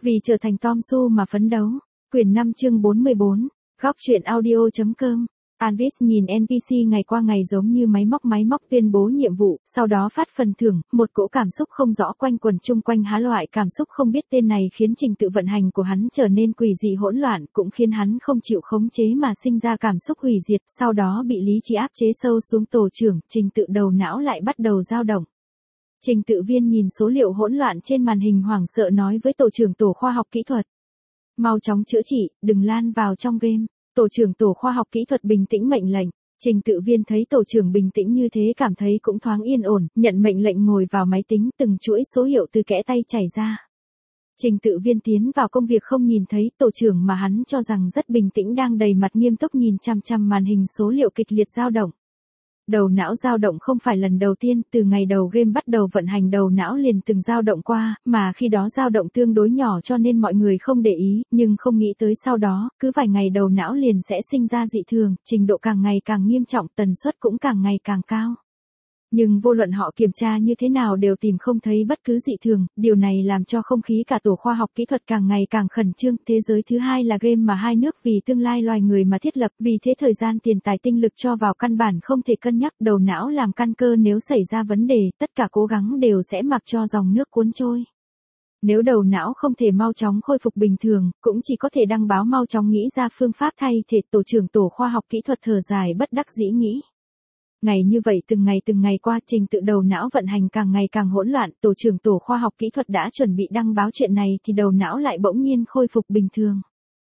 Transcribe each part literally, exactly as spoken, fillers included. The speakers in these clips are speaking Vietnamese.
Vì trở thành Tom Su mà phấn đấu. Quyển năm chương bốn mươi bốn. Góc truyện audio.com. Anvis nhìn en pê xê ngày qua ngày giống như máy móc máy móc tuyên bố nhiệm vụ, sau đó phát phần thưởng, một cỗ cảm xúc không rõ quanh quẩn chung quanh há loại cảm xúc không biết tên này khiến trình tự vận hành của hắn trở nên quỷ dị hỗn loạn, cũng khiến hắn không chịu khống chế mà sinh ra cảm xúc hủy diệt, sau đó bị lý trí áp chế sâu xuống tổ trưởng, trình tự đầu não lại bắt đầu dao động. Trình tự viên nhìn số liệu hỗn loạn trên màn hình hoảng sợ nói với tổ trưởng tổ khoa học kỹ thuật. Mau chóng chữa trị, đừng lan vào trong game. Tổ trưởng tổ khoa học kỹ thuật bình tĩnh mệnh lệnh. Trình tự viên thấy tổ trưởng bình tĩnh như thế cảm thấy cũng thoáng yên ổn, nhận mệnh lệnh ngồi vào máy tính, từng chuỗi số hiệu từ kẽ tay chảy ra. Trình tự viên tiến vào công việc không nhìn thấy tổ trưởng mà hắn cho rằng rất bình tĩnh đang đầy mặt nghiêm túc nhìn chăm chăm màn hình số liệu kịch liệt dao động. Đầu não dao động không phải lần đầu tiên, từ ngày đầu game bắt đầu vận hành đầu não liền từng dao động qua, mà khi đó dao động tương đối nhỏ cho nên mọi người không để ý, nhưng không nghĩ tới sau đó, cứ vài ngày đầu não liền sẽ sinh ra dị thường, trình độ càng ngày càng nghiêm trọng, tần suất cũng càng ngày càng cao. Nhưng vô luận họ kiểm tra như thế nào đều tìm không thấy bất cứ dị thường, điều này làm cho không khí cả tổ khoa học kỹ thuật càng ngày càng khẩn trương. Thế giới thứ hai là game mà hai nước vì tương lai loài người mà thiết lập, vì thế thời gian tiền tài tinh lực cho vào căn bản không thể cân nhắc, đầu não làm căn cơ, nếu xảy ra vấn đề, tất cả cố gắng đều sẽ mặc cho dòng nước cuốn trôi. Nếu đầu não không thể mau chóng khôi phục bình thường, cũng chỉ có thể đăng báo mau chóng nghĩ ra phương pháp thay thế. Tổ trưởng tổ khoa học kỹ thuật thở dài bất đắc dĩ nghĩ. Ngày như vậy từng ngày từng ngày qua, trình tự đầu não vận hành càng ngày càng hỗn loạn, tổ trưởng tổ khoa học kỹ thuật đã chuẩn bị đăng báo chuyện này thì đầu não lại bỗng nhiên khôi phục bình thường.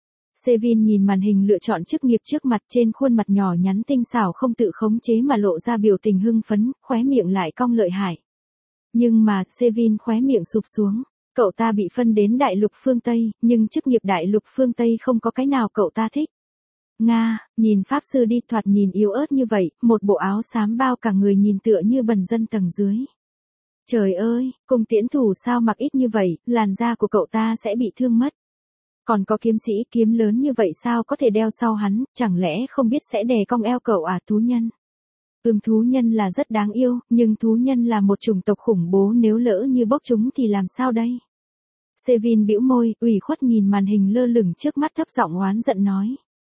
Sevin nhìn màn hình lựa chọn chức nghiệp trước mặt, trên khuôn mặt nhỏ nhắn tinh xảo không tự khống chế mà lộ ra biểu tình hưng phấn, khóe miệng lại cong lợi hại. Nhưng mà, Sevin khóe miệng sụp xuống, cậu ta bị phân đến đại lục phương Tây, nhưng chức nghiệp đại lục phương Tây không có cái nào cậu ta thích. Nga, nhìn pháp sư đi, thoạt nhìn yếu ớt như vậy, một bộ áo xám bao cả người nhìn tựa như bần dân tầng dưới. Trời ơi, cung tiễn thủ sao mặc ít như vậy, làn da của cậu ta sẽ bị thương mất. Còn có kiếm sĩ kiếm lớn như vậy sao có thể đeo sau hắn, chẳng lẽ không biết sẽ đè cong eo cậu à? Thú nhân. Ừm, thú nhân là rất đáng yêu, nhưng thú nhân là một chủng tộc khủng bố, nếu lỡ như bốc chúng thì làm sao đây? Sevin bĩu môi, ủy khuất nhìn màn hình lơ lửng trước mắt, thấp giọng oán giận nói.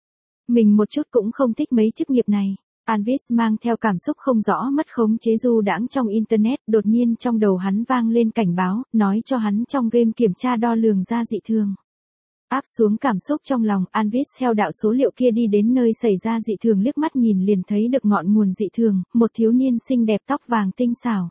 Mình một chút cũng không thích mấy chức nghiệp này. Anvis mang theo cảm xúc không rõ mất khống chế du đãng trong internet, đột nhiên trong đầu hắn vang lên cảnh báo, nói cho hắn trong game kiểm tra đo lường ra dị thường. Áp xuống cảm xúc trong lòng, Anvis theo đạo số liệu kia đi đến nơi xảy ra dị thường, liếc mắt nhìn liền thấy được ngọn nguồn dị thường, một thiếu niên xinh đẹp tóc vàng tinh xảo.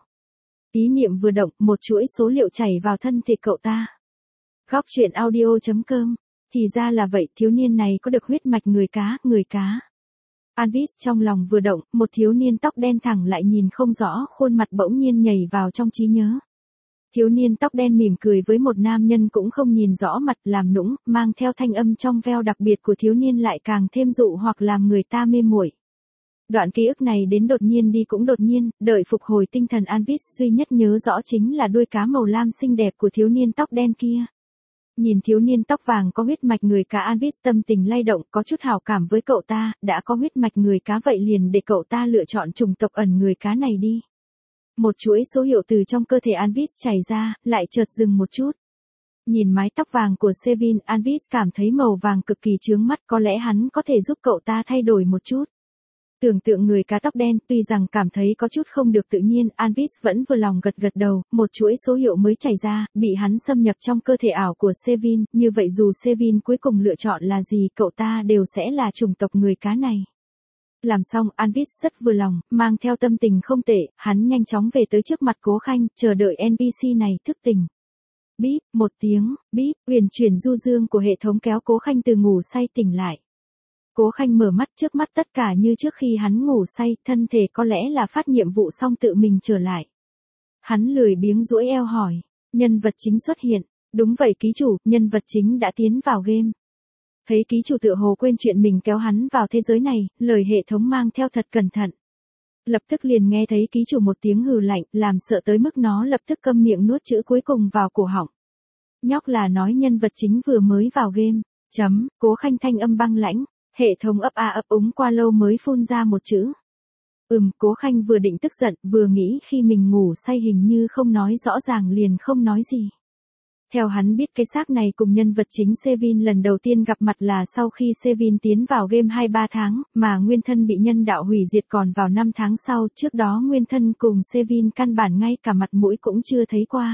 Ý niệm vừa động, một chuỗi số liệu chảy vào thân thể cậu ta. Góc truyện audio.com. Thì ra là vậy, thiếu niên này có được huyết mạch người cá, người cá. Anvis trong lòng vừa động, một thiếu niên tóc đen thẳng lại nhìn không rõ, khuôn mặt bỗng nhiên nhảy vào trong trí nhớ. Thiếu niên tóc đen mỉm cười với một nam nhân cũng không nhìn rõ mặt, làm nũng, mang theo thanh âm trong veo đặc biệt của thiếu niên lại càng thêm dụ hoặc làm người ta mê muội. Đoạn ký ức này đến đột nhiên đi cũng đột nhiên, đợi phục hồi tinh thần Anvis duy nhất nhớ rõ chính là đuôi cá màu lam xinh đẹp của thiếu niên tóc đen kia. Nhìn thiếu niên tóc vàng có huyết mạch người cá, Anvis tâm tình lay động, có chút hảo cảm với cậu ta, đã có huyết mạch người cá vậy liền để cậu ta lựa chọn chủng tộc ẩn người cá này đi. Một chuỗi số hiệu từ trong cơ thể Anvis chảy ra, lại chợt dừng một chút. Nhìn mái tóc vàng của Sevin, Anvis cảm thấy màu vàng cực kỳ chướng mắt, có lẽ hắn có thể giúp cậu ta thay đổi một chút. Tưởng tượng người cá tóc đen, tuy rằng cảm thấy có chút không được tự nhiên, Anvis vẫn vừa lòng gật gật đầu, một chuỗi số hiệu mới chảy ra, bị hắn xâm nhập trong cơ thể ảo của Sevin, như vậy dù Sevin cuối cùng lựa chọn là gì, cậu ta đều sẽ là chủng tộc người cá này. Làm xong, Anvis rất vừa lòng, mang theo tâm tình không tệ, hắn nhanh chóng về tới trước mặt Cố Khanh, chờ đợi en pê xê này thức tỉnh. Bíp, một tiếng, bíp, uyển chuyển du dương của hệ thống kéo Cố Khanh từ ngủ say tỉnh lại. Cố Khanh mở mắt, trước mắt tất cả như trước khi hắn ngủ say, thân thể có lẽ là phát nhiệm vụ xong tự mình trở lại. Hắn lười biếng duỗi eo hỏi, nhân vật chính xuất hiện, đúng vậy ký chủ, nhân vật chính đã tiến vào game. Thấy ký chủ tựa hồ quên chuyện mình kéo hắn vào thế giới này, lời hệ thống mang theo thật cẩn thận. Lập tức liền nghe thấy ký chủ một tiếng hừ lạnh, làm sợ tới mức nó lập tức câm miệng nuốt chữ cuối cùng vào cổ họng. Nhóc là nói nhân vật chính vừa mới vào game, chấm, Cố Khanh thanh âm băng lãnh. Hệ thống ấp a ấp úng qua lâu mới phun ra một chữ. Ừm, Cố Khanh vừa định tức giận, vừa nghĩ khi mình ngủ say hình như không nói rõ ràng liền không nói gì. Theo hắn biết cái xác này cùng nhân vật chính Sevin lần đầu tiên gặp mặt là sau khi Sevin tiến vào game hai ba tháng, mà nguyên thân bị nhân đạo hủy diệt còn vào năm tháng sau, trước đó nguyên thân cùng Sevin căn bản ngay cả mặt mũi cũng chưa thấy qua.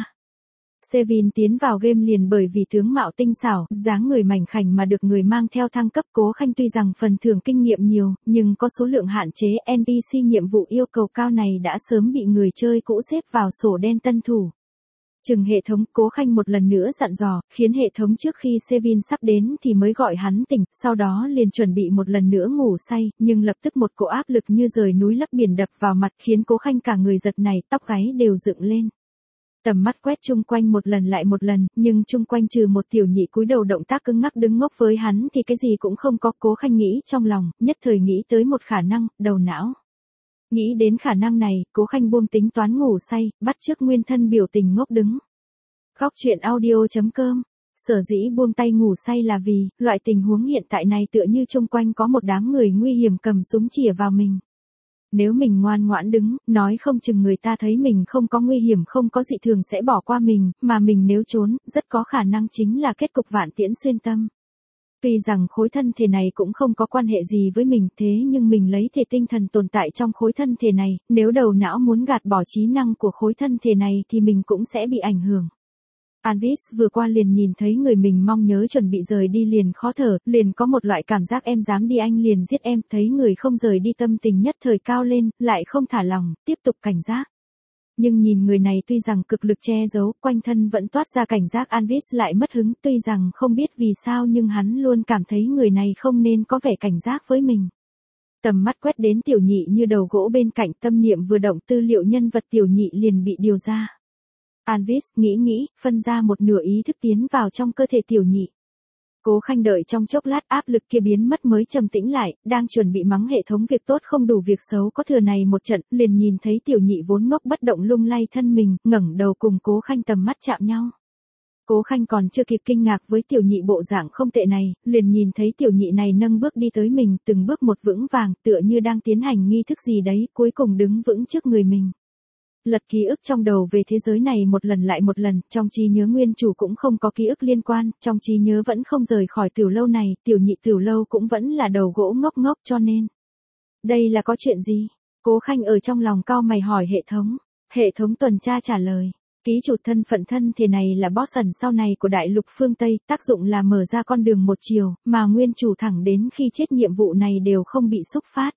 Sevin tiến vào game liền bởi vì tướng mạo tinh xảo, dáng người mảnh khảnh mà được người mang theo thăng cấp. Cố Khanh tuy rằng phần thưởng kinh nghiệm nhiều, nhưng có số lượng hạn chế, en pê xê nhiệm vụ yêu cầu cao này đã sớm bị người chơi cũ xếp vào sổ đen tân thủ. Chừng hệ thống, Cố Khanh một lần nữa dặn dò, khiến hệ thống trước khi Sevin sắp đến thì mới gọi hắn tỉnh, sau đó liền chuẩn bị một lần nữa ngủ say, nhưng lập tức một cỗ áp lực như rời núi lấp biển đập vào mặt khiến Cố Khanh cả người giật này, tóc gáy đều dựng lên. Tầm mắt quét chung quanh một lần lại một lần, nhưng chung quanh trừ một tiểu nhị cúi đầu động tác cứng ngắc đứng ngốc với hắn thì cái gì cũng không có. Cố Khanh nghĩ trong lòng, nhất thời nghĩ tới một khả năng, đầu não. Nghĩ đến khả năng này, Cố Khanh buông tính toán ngủ say, bắt chước nguyên thân biểu tình ngốc đứng. Góc truyện audio chấm com. Sở dĩ buông tay ngủ say là vì, loại tình huống hiện tại này tựa như chung quanh có một đám người nguy hiểm cầm súng chĩa vào mình. Nếu mình ngoan ngoãn đứng, nói không chừng người ta thấy mình không có nguy hiểm không có dị thường sẽ bỏ qua mình, mà mình nếu trốn, rất có khả năng chính là kết cục vạn tiễn xuyên tâm. Tuy rằng khối thân thể này cũng không có quan hệ gì với mình, thế nhưng mình lấy thể tinh thần tồn tại trong khối thân thể này, nếu đầu não muốn gạt bỏ trí năng của khối thân thể này thì mình cũng sẽ bị ảnh hưởng. Anvis vừa qua liền nhìn thấy người mình mong nhớ chuẩn bị rời đi liền khó thở, liền có một loại cảm giác em dám đi anh liền giết em, thấy người không rời đi tâm tình nhất thời cao lên, lại không thả lòng, tiếp tục cảnh giác. Nhưng nhìn người này tuy rằng cực lực che giấu, quanh thân vẫn toát ra cảnh giác. Anvis lại mất hứng, tuy rằng không biết vì sao nhưng hắn luôn cảm thấy người này không nên có vẻ cảnh giác với mình. Tầm mắt quét đến tiểu nhị như đầu gỗ bên cạnh, tâm niệm vừa động tư liệu nhân vật tiểu nhị liền bị điều ra. Anvis nghĩ nghĩ, phân ra một nửa ý thức tiến vào trong cơ thể tiểu nhị. Cố Khanh đợi trong chốc lát áp lực kia biến mất mới trầm tĩnh lại, đang chuẩn bị mắng hệ thống việc tốt không đủ việc xấu có thừa này một trận, liền nhìn thấy tiểu nhị vốn ngốc bất động lung lay thân mình, ngẩng đầu cùng Cố Khanh tầm mắt chạm nhau. Cố Khanh còn chưa kịp kinh ngạc với tiểu nhị bộ dạng không tệ này, liền nhìn thấy tiểu nhị này nâng bước đi tới mình, từng bước một vững vàng, tựa như đang tiến hành nghi thức gì đấy, cuối cùng đứng vững trước người mình. Lật ký ức trong đầu về thế giới này một lần lại một lần, trong trí nhớ nguyên chủ cũng không có ký ức liên quan, trong trí nhớ vẫn không rời khỏi tiểu lâu này, tiểu nhị tiểu lâu cũng vẫn là đầu gỗ ngốc ngốc cho nên. Đây là có chuyện gì? Cố Khanh ở trong lòng cau mày hỏi hệ thống. Hệ thống tuần tra trả lời. Ký chủ thân phận thân thể này là boss ẩn sau này của đại lục phương Tây, tác dụng là mở ra con đường một chiều, mà nguyên chủ thẳng đến khi chết nhiệm vụ này đều không bị xúc phát.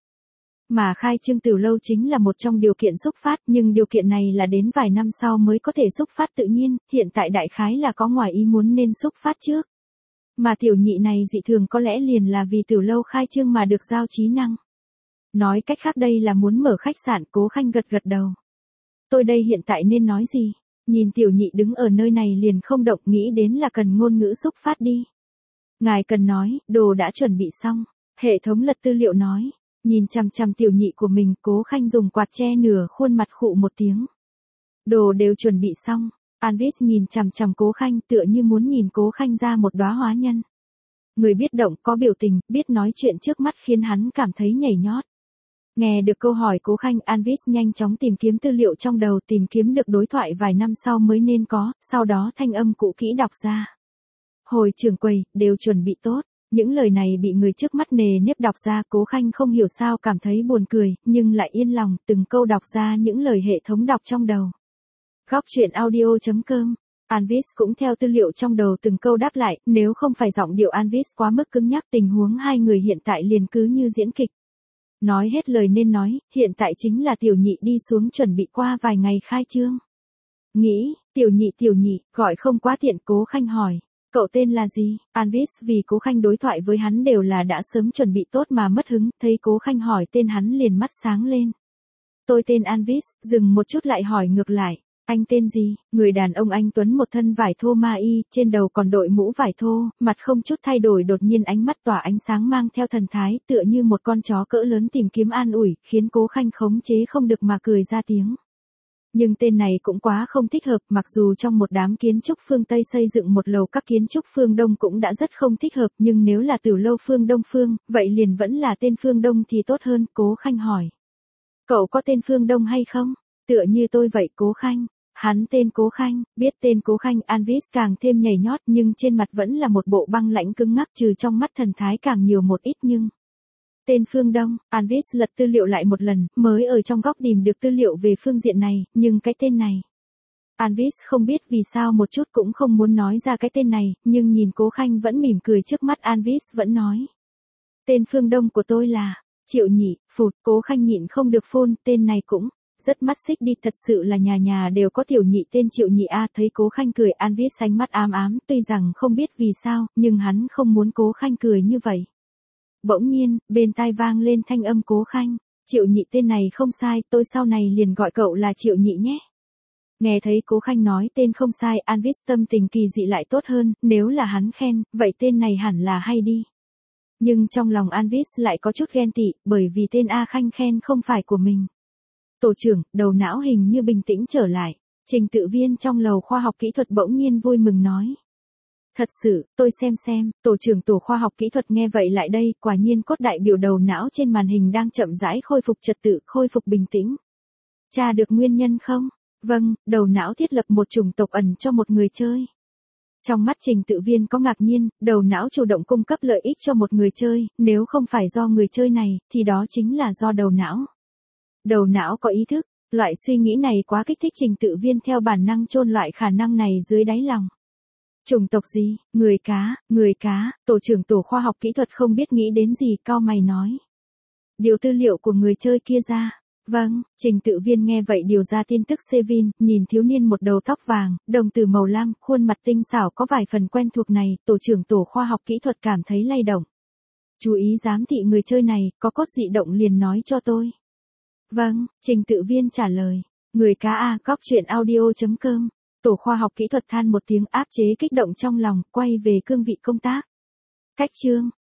Mà khai trương tiểu lâu chính là một trong điều kiện xúc phát, nhưng điều kiện này là đến vài năm sau mới có thể xúc phát tự nhiên, hiện tại đại khái là có ngoài ý muốn nên xúc phát trước. Mà tiểu nhị này dị thường có lẽ liền là vì tiểu lâu khai trương mà được giao trí năng. Nói cách khác đây là muốn mở khách sạn. Cố Khanh gật gật đầu. Tôi đây hiện tại nên nói gì? Nhìn tiểu nhị đứng ở nơi này liền không động, nghĩ đến là cần ngôn ngữ xúc phát đi. Ngài cần nói, đồ đã chuẩn bị xong. Hệ thống lật tư liệu nói. Nhìn chằm chằm tiểu nhị của mình, Cố Khanh dùng quạt che nửa khuôn mặt khụ một tiếng. Đồ đều chuẩn bị xong. Anvis nhìn chằm chằm Cố Khanh tựa như muốn nhìn Cố Khanh ra một đóa hóa nhân. Người biết động, có biểu tình, biết nói chuyện trước mắt khiến hắn cảm thấy nhảy nhót. Nghe được câu hỏi Cố Khanh, Anvis nhanh chóng tìm kiếm tư liệu trong đầu, tìm kiếm được đối thoại vài năm sau mới nên có, sau đó thanh âm cũ kỹ đọc ra. Hồi trưởng quầy, đều chuẩn bị tốt. Những lời này bị người trước mắt nề nếp đọc ra, Cố Khanh không hiểu sao cảm thấy buồn cười, nhưng lại yên lòng, từng câu đọc ra những lời hệ thống đọc trong đầu. Góc truyện audio chấm com. Anvis cũng theo tư liệu trong đầu từng câu đáp lại, nếu không phải giọng điệu Anvis quá mức cứng nhắc, tình huống hai người hiện tại liền cứ như diễn kịch. Nói hết lời nên nói, hiện tại chính là tiểu nhị đi xuống chuẩn bị qua vài ngày khai trương. Nghĩ, tiểu nhị tiểu nhị, gọi không quá tiện. Cố Khanh hỏi. Cậu tên là gì? Anvis vì Cố Khanh đối thoại với hắn đều là đã sớm chuẩn bị tốt mà mất hứng, thấy Cố Khanh hỏi tên hắn liền mắt sáng lên. Tôi tên Anvis, dừng một chút lại hỏi ngược lại. Anh tên gì? Người đàn ông anh tuấn một thân vải thô ma y, trên đầu còn đội mũ vải thô, mặt không chút thay đổi đột nhiên ánh mắt tỏa ánh sáng mang theo thần thái tựa như một con chó cỡ lớn tìm kiếm an ủi, khiến Cố Khanh khống chế không được mà cười ra tiếng. Nhưng tên này cũng quá không thích hợp, mặc dù trong một đám kiến trúc phương Tây xây dựng một lầu các kiến trúc phương Đông cũng đã rất không thích hợp, nhưng nếu là tiểu lâu phương Đông phương, vậy liền vẫn là tên phương Đông thì tốt hơn. Cố Khanh hỏi. Cậu có tên phương Đông hay không? Tựa như tôi vậy. Cố Khanh. Hắn tên Cố Khanh, biết tên Cố Khanh Anvis càng thêm nhảy nhót nhưng trên mặt vẫn là một bộ băng lãnh cứng ngắc trừ trong mắt thần thái càng nhiều một ít nhưng. Tên Phương Đông, Anvis lật tư liệu lại một lần, mới ở trong góc tìm được tư liệu về phương diện này, nhưng cái tên này. Anvis không biết vì sao một chút cũng không muốn nói ra cái tên này, nhưng nhìn Cố Khanh vẫn mỉm cười trước mắt Anvis vẫn nói. Tên Phương Đông của tôi là, Triệu Nhị, phụt, Cố Khanh nhịn không được phun, tên này cũng. Rất mắt xích đi, thật sự là nhà nhà đều có tiểu nhị tên Triệu Nhị a. Thấy Cố Khanh cười, Anvis ánh mắt ám ám, tuy rằng không biết vì sao, nhưng hắn không muốn Cố Khanh cười như vậy. Bỗng nhiên, bên tai vang lên thanh âm Cố Khanh, Triệu Nhị tên này không sai, tôi sau này liền gọi cậu là Triệu Nhị nhé. Nghe thấy Cố Khanh nói tên không sai, Anvis tâm tình kỳ dị lại tốt hơn, nếu là hắn khen, vậy tên này hẳn là hay đi. Nhưng trong lòng Anvis lại có chút ghen tị, bởi vì tên A Khanh khen không phải của mình. Tổ trưởng, đầu não hình như bình tĩnh trở lại, trình tự viên trong lầu khoa học kỹ thuật bỗng nhiên vui mừng nói. Thật sự, tôi xem xem, tổ trưởng tổ khoa học kỹ thuật nghe vậy lại đây, quả nhiên cốt đại biểu đầu não trên màn hình đang chậm rãi khôi phục trật tự, khôi phục bình tĩnh. Tra được nguyên nhân không? Vâng, đầu não thiết lập một chủng tộc ẩn cho một người chơi. Trong mắt trình tự viên có ngạc nhiên, đầu não chủ động cung cấp lợi ích cho một người chơi, nếu không phải do người chơi này, thì đó chính là do đầu não. Đầu não có ý thức, loại suy nghĩ này quá kích thích trình tự viên theo bản năng chôn loại khả năng này dưới đáy lòng. Chủng tộc gì? Người cá, người cá, tổ trưởng tổ khoa học kỹ thuật không biết nghĩ đến gì, cau mày nói. Điều tư liệu của người chơi kia ra. Vâng, trình tự viên nghe vậy điều ra tin tức Sevin, nhìn thiếu niên một đầu tóc vàng, đồng tử màu lam, khuôn mặt tinh xảo có vài phần quen thuộc này, tổ trưởng tổ khoa học kỹ thuật cảm thấy lay động. Chú ý giám thị người chơi này, có cốt dị động liền nói cho tôi. Vâng, trình tự viên trả lời. Người cá A, góc chuyện audio.com. Tổ khoa học kỹ thuật than một tiếng áp chế kích động trong lòng, quay về cương vị công tác. Cách chương.